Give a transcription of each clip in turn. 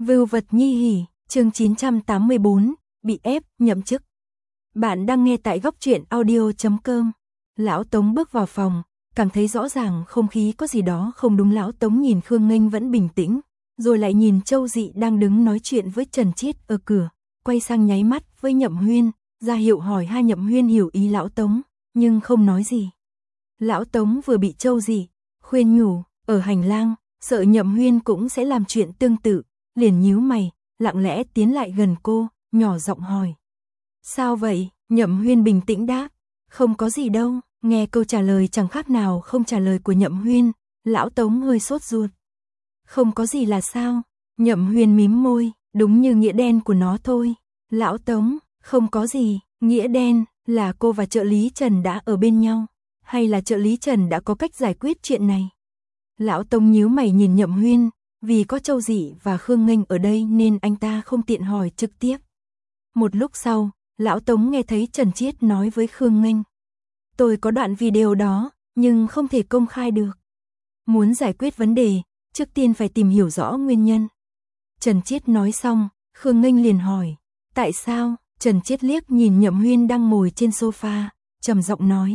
Vưu vật nhi hỉ, chương 984, bị ép, nhậm chức. Bạn đang nghe tại góc truyện audio.com. Lão Tống bước vào phòng, cảm thấy rõ ràng không khí có gì đó không đúng. Lão Tống nhìn Khương Nghênh vẫn bình tĩnh, rồi lại nhìn Châu Dị đang đứng nói chuyện với Trần Chiết ở cửa, quay sang nháy mắt với Nhậm Huyên, ra hiệu hỏi hai. Nhậm Huyên hiểu ý Lão Tống, nhưng không nói gì. Lão Tống vừa bị Châu Dị khuyên nhủ, ở hành lang, sợ Nhậm Huyên cũng sẽ làm chuyện tương tự, liền nhíu mày, lặng lẽ tiến lại gần cô, nhỏ giọng hỏi. Sao vậy? Nhậm Huyên bình tĩnh đáp, không có gì đâu. Nghe câu trả lời chẳng khác nào không trả lời của Nhậm Huyên, Lão Tống hơi sốt ruột. Không có gì là sao? Nhậm Huyên mím môi, đúng như nghĩa đen của nó thôi. Lão Tống, không có gì, nghĩa đen là cô và trợ lý Trần đã ở bên nhau, hay là trợ lý Trần đã có cách giải quyết chuyện này? Lão Tống nhíu mày nhìn Nhậm Huyên, vì có Châu Dị và Khương Nghênh ở đây nên anh ta không tiện hỏi trực tiếp. Một lúc sau, Lão Tống nghe thấy Trần Chiết nói với Khương Nghênh. Tôi có đoạn video đó, nhưng không thể công khai được. Muốn giải quyết vấn đề, trước tiên phải tìm hiểu rõ nguyên nhân. Trần Chiết nói xong, Khương Nghênh liền hỏi, tại sao? Trần Chiết liếc nhìn Nhậm Huyên đang ngồi trên sofa, trầm giọng nói.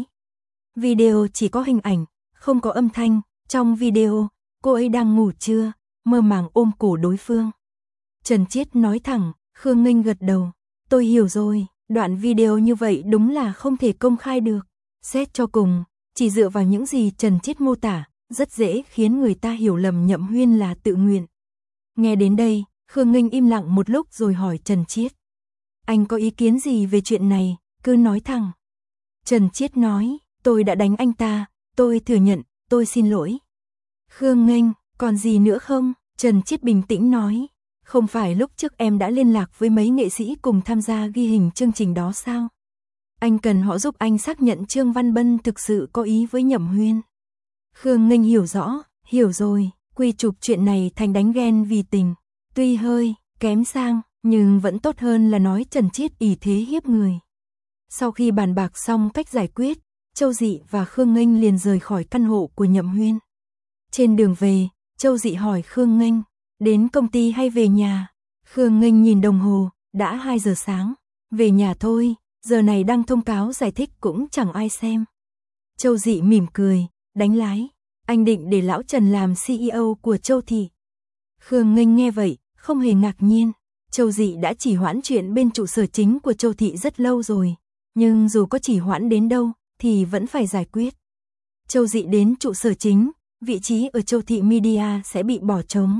Video chỉ có hình ảnh, không có âm thanh. Trong video, cô ấy đang ngủ trưa, mơ màng ôm cổ đối phương. Trần Chiết nói thẳng, Khương Nghênh gật đầu. Tôi hiểu rồi, đoạn video như vậy đúng là không thể công khai được. Xét cho cùng, chỉ dựa vào những gì Trần Chiết mô tả, rất dễ khiến người ta hiểu lầm Nhậm Huyên là tự nguyện. Nghe đến đây, Khương Nghênh im lặng một lúc rồi hỏi Trần Chiết. Anh có ý kiến gì về chuyện này, cứ nói thẳng. Trần Chiết nói, tôi đã đánh anh ta, tôi thừa nhận, tôi xin lỗi. Khương Nghênh, còn gì nữa không? Trần Chiết bình tĩnh nói, không phải lúc trước em đã liên lạc với mấy nghệ sĩ cùng tham gia ghi hình chương trình đó sao? Anh cần họ giúp anh xác nhận Trương Văn Bân thực sự có ý với Nhậm Huyên. Khương Nghênh hiểu rõ, hiểu rồi, quy chụp chuyện này thành đánh ghen vì tình. Tuy hơi kém sang, nhưng vẫn tốt hơn là nói Trần Chiết ỷ thế hiếp người. Sau khi bàn bạc xong cách giải quyết, Châu Dị và Khương Nghênh liền rời khỏi căn hộ của Nhậm Huyên. Trên đường về, Châu Dị hỏi Khương Nghênh, đến công ty hay về nhà? Khương Nghênh nhìn đồng hồ, đã 2 giờ sáng, về nhà thôi, giờ này đăng thông cáo giải thích cũng chẳng ai xem. Châu Dị mỉm cười, đánh lái, anh định để lão Trần làm CEO của Châu Thị. Khương Nghênh nghe vậy, không hề ngạc nhiên, Châu Dị đã trì hoãn chuyện bên trụ sở chính của Châu Thị rất lâu rồi, nhưng dù có trì hoãn đến đâu, thì vẫn phải giải quyết. Châu Dị đến trụ sở chính, vị trí ở Châu Thị Media sẽ bị bỏ trống.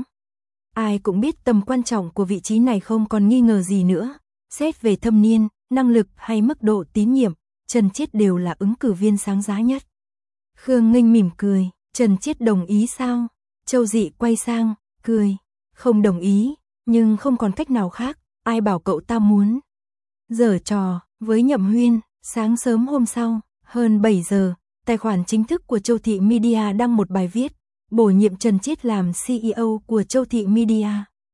Ai cũng biết tầm quan trọng của vị trí này không còn nghi ngờ gì nữa. Xét về thâm niên, năng lực hay mức độ tín nhiệm, Trần Chiết đều là ứng cử viên sáng giá nhất. Khương Nghênh mỉm cười, Trần Chiết đồng ý sao? Châu Dị quay sang, cười, không đồng ý, nhưng không còn cách nào khác, ai bảo cậu ta muốn. Giở trò, với Nhậm Huyên, sáng sớm hôm sau, hơn 7 giờ, tài khoản chính thức của Châu Thị Media đăng một bài viết, bổ nhiệm Trần Chiết làm CEO của Châu Thị Media.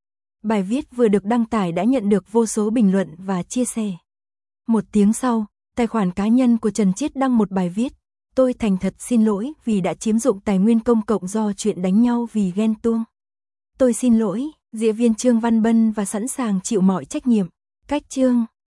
Bài viết vừa được đăng tải đã nhận được vô số bình luận và chia sẻ. Một tiếng sau, tài khoản cá nhân của Trần Chiết đăng một bài viết, tôi thành thật xin lỗi vì đã chiếm dụng tài nguyên công cộng do chuyện đánh nhau vì ghen tuông. Tôi xin lỗi, diễn viên Trương Văn Bân và sẵn sàng chịu mọi trách nhiệm. Cách Trương